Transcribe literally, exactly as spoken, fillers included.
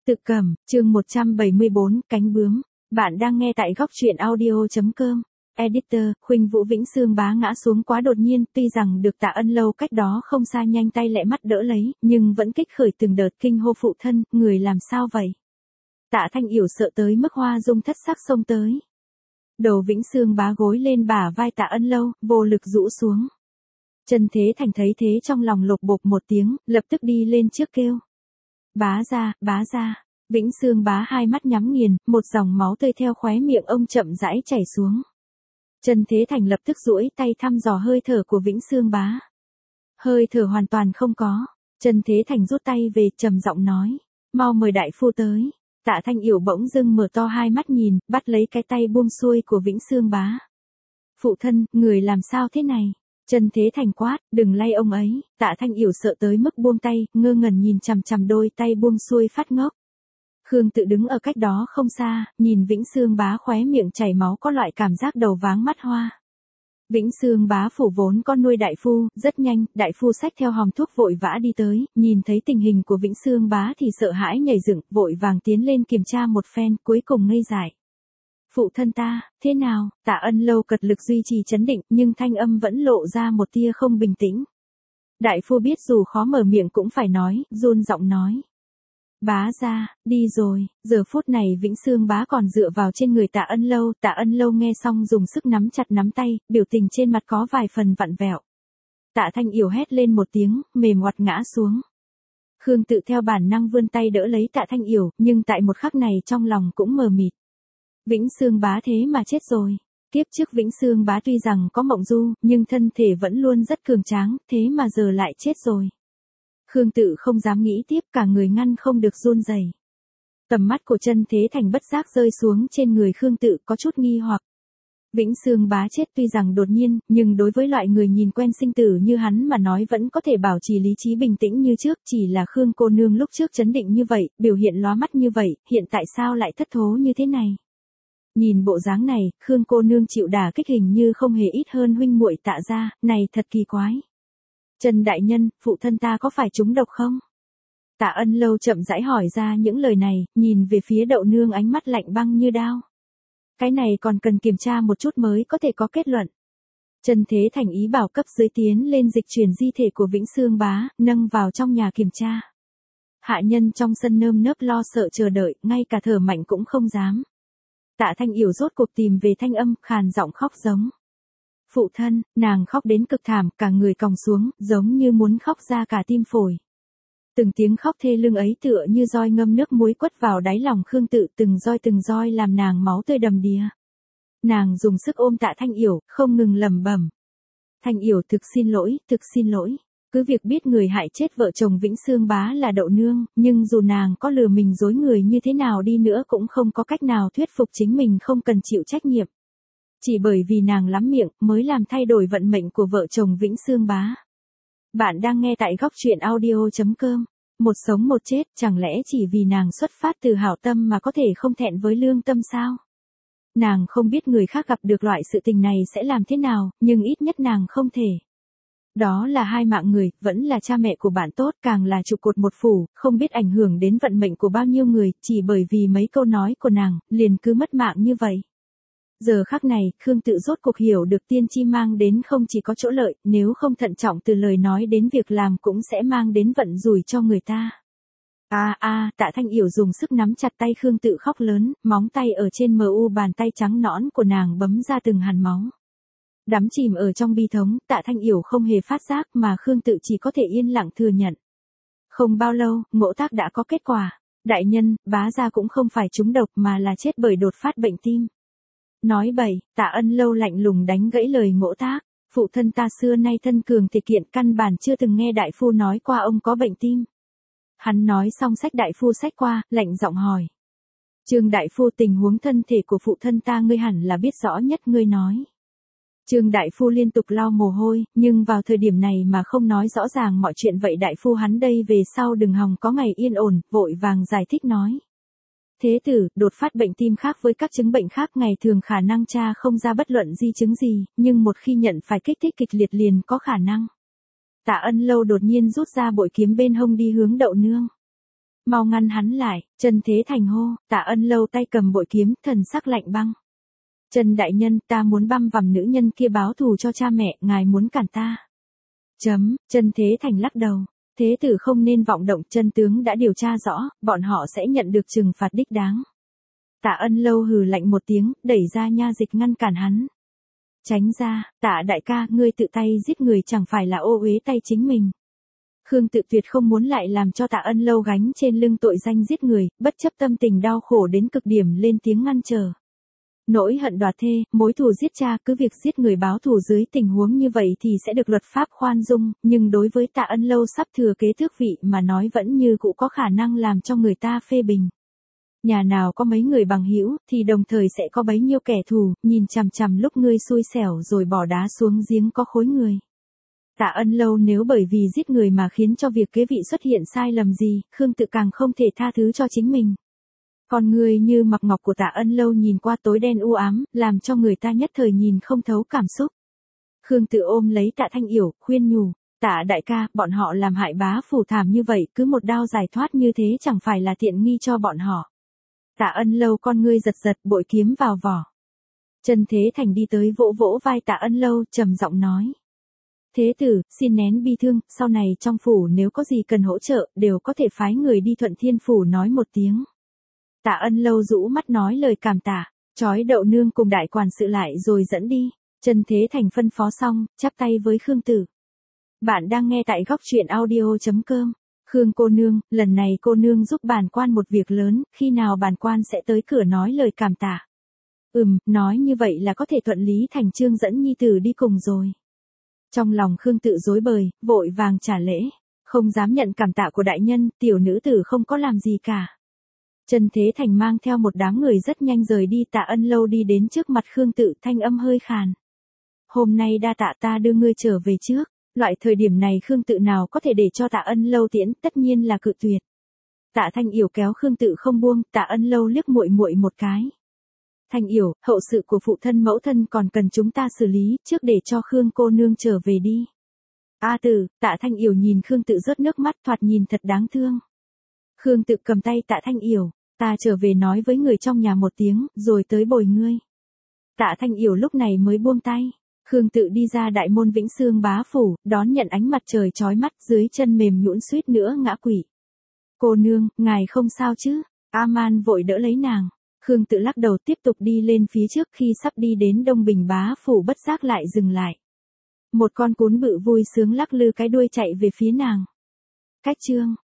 Tự Cẩm, chương một trăm bảy mươi bốn, cánh bướm. Bạn đang nghe tại góc truyện audio.com. Editor, Khuynh Vũ Vĩnh Xương Bá ngã xuống quá đột nhiên, tuy rằng được Tạ Ân Lâu cách đó không xa nhanh tay lẹ mắt đỡ lấy, nhưng vẫn kích khởi từng đợt kinh hô phụ thân, người làm sao vậy? Tạ Thanh Yểu sợ tới mức hoa dung thất sắc xông tới. Đầu Vĩnh Xương Bá gối lên bả vai Tạ Ân Lâu, vô lực rũ xuống. Trần Thế Thành thấy thế trong lòng lột bột một tiếng, lập tức đi lên trước kêu. Bá ra, bá ra. Vĩnh Xương Bá hai mắt nhắm nghiền, một dòng máu tươi theo khóe miệng ông chậm rãi chảy xuống. Trần Thế Thành lập tức duỗi tay thăm dò hơi thở của Vĩnh Xương Bá. Hơi thở hoàn toàn không có. Trần Thế Thành rút tay về, trầm giọng nói, mau mời đại phu tới. Tạ Thanh Yểu bỗng dưng mở to hai mắt nhìn, bắt lấy cái tay buông xuôi của Vĩnh Xương Bá. Phụ thân, người làm sao thế này? Trần Thế Thành quát, đừng lay ông ấy. Tạ Thanh Yểu sợ tới mức buông tay, ngơ ngẩn nhìn chằm chằm đôi tay buông xuôi phát ngốc. Khương Tự đứng ở cách đó không xa, nhìn Vĩnh Xương Bá khóe miệng chảy máu có loại cảm giác đầu váng mắt hoa. Vĩnh Xương Bá phủ vốn con nuôi đại phu, rất nhanh, đại phu xách theo hòm thuốc vội vã đi tới, nhìn thấy tình hình của Vĩnh Xương Bá thì sợ hãi nhảy dựng, vội vàng tiến lên kiểm tra một phen, cuối cùng ngây dại. Phụ thân ta, thế nào? Tạ Ân Lâu cật lực duy trì trấn định, nhưng thanh âm vẫn lộ ra một tia không bình tĩnh. Đại phu biết dù khó mở miệng cũng phải nói, run giọng nói. Bá ra, đi rồi. Giờ phút này Vĩnh Xương Bá còn dựa vào trên người Tạ Ân Lâu. Tạ Ân Lâu nghe xong dùng sức nắm chặt nắm tay, biểu tình trên mặt có vài phần vặn vẹo. Tạ Thanh Yểu hét lên một tiếng, mềm oặt ngã xuống. Khương Tự theo bản năng vươn tay đỡ lấy Tạ Thanh Yểu, nhưng tại một khắc này trong lòng cũng mờ mịt. Vĩnh Xương Bá thế mà chết rồi. Kiếp trước Vĩnh Xương Bá tuy rằng có mộng du, nhưng thân thể vẫn luôn rất cường tráng, thế mà giờ lại chết rồi. Khương Tự không dám nghĩ tiếp, cả người ngăn không được run rẩy. Tầm mắt của Trần Thế Thành bất giác rơi xuống trên người Khương Tự, có chút nghi hoặc. Vĩnh Xương Bá chết tuy rằng đột nhiên, nhưng đối với loại người nhìn quen sinh tử như hắn mà nói vẫn có thể bảo trì lý trí bình tĩnh như trước, chỉ là Khương cô nương lúc trước trấn định như vậy, biểu hiện lóa mắt như vậy, hiện tại sao lại thất thố như thế này? Nhìn bộ dáng này, Khương cô nương chịu đả kích hình như không hề ít hơn huynh muội Tạ gia, này thật kỳ quái. Trần đại nhân, phụ thân ta có phải trúng độc không? Tạ Ân Lâu chậm rãi hỏi ra những lời này, nhìn về phía Đậu Nương ánh mắt lạnh băng như đao. Cái này còn cần kiểm tra một chút mới có thể có kết luận. Trần Thế Thành ý bảo cấp dưới tiến lên dịch chuyển di thể của Vĩnh Xương Bá, nâng vào trong nhà kiểm tra. Hạ nhân trong sân nơm nớp lo sợ chờ đợi, ngay cả thở mạnh cũng không dám. Tạ Thanh Yểu rốt cuộc tìm về thanh âm, khàn giọng khóc giống. Phụ thân, nàng khóc đến cực thảm, cả người còng xuống, giống như muốn khóc ra cả tim phổi. Từng tiếng khóc thê lương ấy tựa như roi ngâm nước muối quất vào đáy lòng Khương Tự, từng roi từng roi làm nàng máu tươi đầm đìa. Nàng dùng sức ôm Tạ Thanh Yểu, không ngừng lẩm bẩm. Thanh Yểu, thực xin lỗi, thực xin lỗi. Cứ việc biết người hại chết vợ chồng Vĩnh Xương Bá là Đậu Nương, nhưng dù nàng có lừa mình dối người như thế nào đi nữa cũng không có cách nào thuyết phục chính mình không cần chịu trách nhiệm. Chỉ bởi vì nàng lắm miệng mới làm thay đổi vận mệnh của vợ chồng Vĩnh Xương Bá. Bạn đang nghe tại góc truyện audio.com. Một sống một chết, chẳng lẽ chỉ vì nàng xuất phát từ hảo tâm mà có thể không thẹn với lương tâm sao? Nàng không biết người khác gặp được loại sự tình này sẽ làm thế nào, nhưng ít nhất nàng không thể. Đó là hai mạng người, vẫn là cha mẹ của bạn tốt, càng là trụ cột một phủ, không biết ảnh hưởng đến vận mệnh của bao nhiêu người, chỉ bởi vì mấy câu nói của nàng, liền cứ mất mạng như vậy. Giờ khắc này, Khương Tự rốt cuộc hiểu được tiên tri mang đến không chỉ có chỗ lợi, nếu không thận trọng từ lời nói đến việc làm cũng sẽ mang đến vận rủi cho người ta. A a, Tạ Thanh Yểu dùng sức nắm chặt tay Khương Tự khóc lớn, móng tay ở trên mờ u bàn tay trắng nõn của nàng bấm ra từng hàn máu. Đắm chìm ở trong bi thống, Tạ Thanh Yểu không hề phát giác mà Khương Tự chỉ có thể yên lặng thừa nhận. Không bao lâu, ngộ tác đã có kết quả. Đại nhân, bá gia cũng không phải trúng độc mà là chết bởi đột phát bệnh tim. Nói bậy, Tạ Ân Lâu lạnh lùng đánh gãy lời Ngộ Tác. Phụ thân ta xưa nay thân cường thể kiện, căn bản chưa từng nghe đại phu nói qua ông có bệnh tim. Hắn nói xong xách đại phu xách qua, lạnh giọng hỏi. Trương đại phu, tình huống thân thể của phụ thân ta ngươi hẳn là biết rõ nhất, ngươi nói. Trương đại phu liên tục lau mồ hôi, nhưng vào thời điểm này mà không nói rõ ràng mọi chuyện, vậy đại phu hắn đây về sau đừng hòng có ngày yên ổn, vội vàng giải thích nói. Thế tử, đột phát bệnh tim khác với các chứng bệnh khác ngày thường khả năng tra không ra bất luận di chứng gì, nhưng một khi nhận phải kích thích kịch liệt liền có khả năng. Tạ Ân Lâu đột nhiên rút ra bội kiếm bên hông đi hướng Đậu Nương. mau ngăn hắn lại, Trần Thế Thành hô, Tạ Ân Lâu tay cầm bội kiếm, thần sắc lạnh băng. Trần đại nhân, ta muốn băm vằm nữ nhân kia báo thù cho cha mẹ, ngài muốn cản ta. Chấm, Trần Thế Thành lắc đầu, thế tử không nên vọng động, chân tướng đã điều tra rõ, bọn họ sẽ nhận được trừng phạt đích đáng. Tạ Ân Lâu hừ lạnh một tiếng, đẩy ra nha dịch ngăn cản hắn. Tránh ra, Tạ đại ca, ngươi tự tay giết người chẳng phải là ô uế tay chính mình. Khương Tự tuyệt không muốn lại làm cho Tạ Ân Lâu gánh trên lưng tội danh giết người, bất chấp tâm tình đau khổ đến cực điểm lên tiếng ngăn trở. Nỗi hận đoạt thê, mối thù giết cha, cứ việc giết người báo thù dưới tình huống như vậy thì sẽ được luật pháp khoan dung, nhưng đối với Tạ Ân Lâu sắp thừa kế tước vị mà nói vẫn như cũ có khả năng làm cho người ta phê bình. Nhà nào có mấy người bằng hữu thì đồng thời sẽ có bấy nhiêu kẻ thù, nhìn chằm chằm lúc ngươi xui xẻo rồi bỏ đá xuống giếng có khối người. Tạ Ân Lâu nếu bởi vì giết người mà khiến cho việc kế vị xuất hiện sai lầm gì, Khương Tự càng không thể tha thứ cho chính mình. Con người như mặc ngọc của Tạ Ân Lâu nhìn qua tối đen u ám, làm cho người ta nhất thời nhìn không thấu cảm xúc. Khương Tự ôm lấy Tạ Thanh Yểu, khuyên nhủ, Tạ đại ca, bọn họ làm hại bá phủ thảm như vậy, cứ một đao giải thoát như thế chẳng phải là tiện nghi cho bọn họ. Tạ Ân Lâu con ngươi giật giật, bội kiếm vào vỏ. Trần Thế Thành đi tới vỗ vỗ vai Tạ Ân Lâu, trầm giọng nói. Thế tử, xin nén bi thương, sau này trong phủ nếu có gì cần hỗ trợ, đều có thể phái người đi Thuận Thiên phủ nói một tiếng. Tạ Ân Lâu rũ mắt nói lời cảm tạ, trói Đậu nương cùng đại quản sự lại rồi dẫn đi. Trần Thế Thành phân phó xong, chắp tay với Khương Tử. Bạn đang nghe tại góc truyện audio chấm com. Khương cô nương, lần này cô nương giúp bản quan một việc lớn, khi nào bản quan sẽ tới cửa nói lời cảm tạ. Ừm, nói như vậy là có thể thuận lý thành chương dẫn nhi tử đi cùng rồi. Trong lòng Khương Tự rối bời, vội vàng trả lễ, không dám nhận cảm tạ của đại nhân, tiểu nữ tử không có làm gì cả. Trần Thế Thành mang theo một đám người rất nhanh rời đi. Tạ Ân Lâu đi đến trước mặt Khương Tự, thanh âm hơi khàn. Hôm nay đa tạ, ta đưa ngươi trở về trước. Loại thời điểm này Khương Tự nào có thể để cho Tạ Ân Lâu tiễn, tất nhiên là cự tuyệt. Tạ Thanh Yểu kéo Khương Tự không buông, Tạ Ân Lâu liếc muội muội một cái. Thanh Yểu, hậu sự của phụ thân mẫu thân còn cần chúng ta xử lý, trước để cho Khương cô nương trở về đi. A Tử, Tạ Thanh Yểu nhìn Khương Tự rớt nước mắt, thoạt nhìn thật đáng thương. Khương Tự cầm tay Tạ Thanh Yểu, ta trở về nói với người trong nhà một tiếng, rồi tới bồi ngươi. Tạ Thanh Yểu lúc này mới buông tay. Khương Tự đi ra đại môn Vĩnh Xương bá phủ, đón nhận ánh mặt trời chói mắt, dưới chân mềm nhũn suýt nữa ngã quỵ. Cô nương, ngài không sao chứ? A-man vội đỡ lấy nàng. Khương Tự lắc đầu tiếp tục đi lên phía trước, khi sắp đi đến Đông Bình bá phủ bất giác lại dừng lại. Một con cún bự vui sướng lắc lư cái đuôi chạy về phía nàng. Cách chương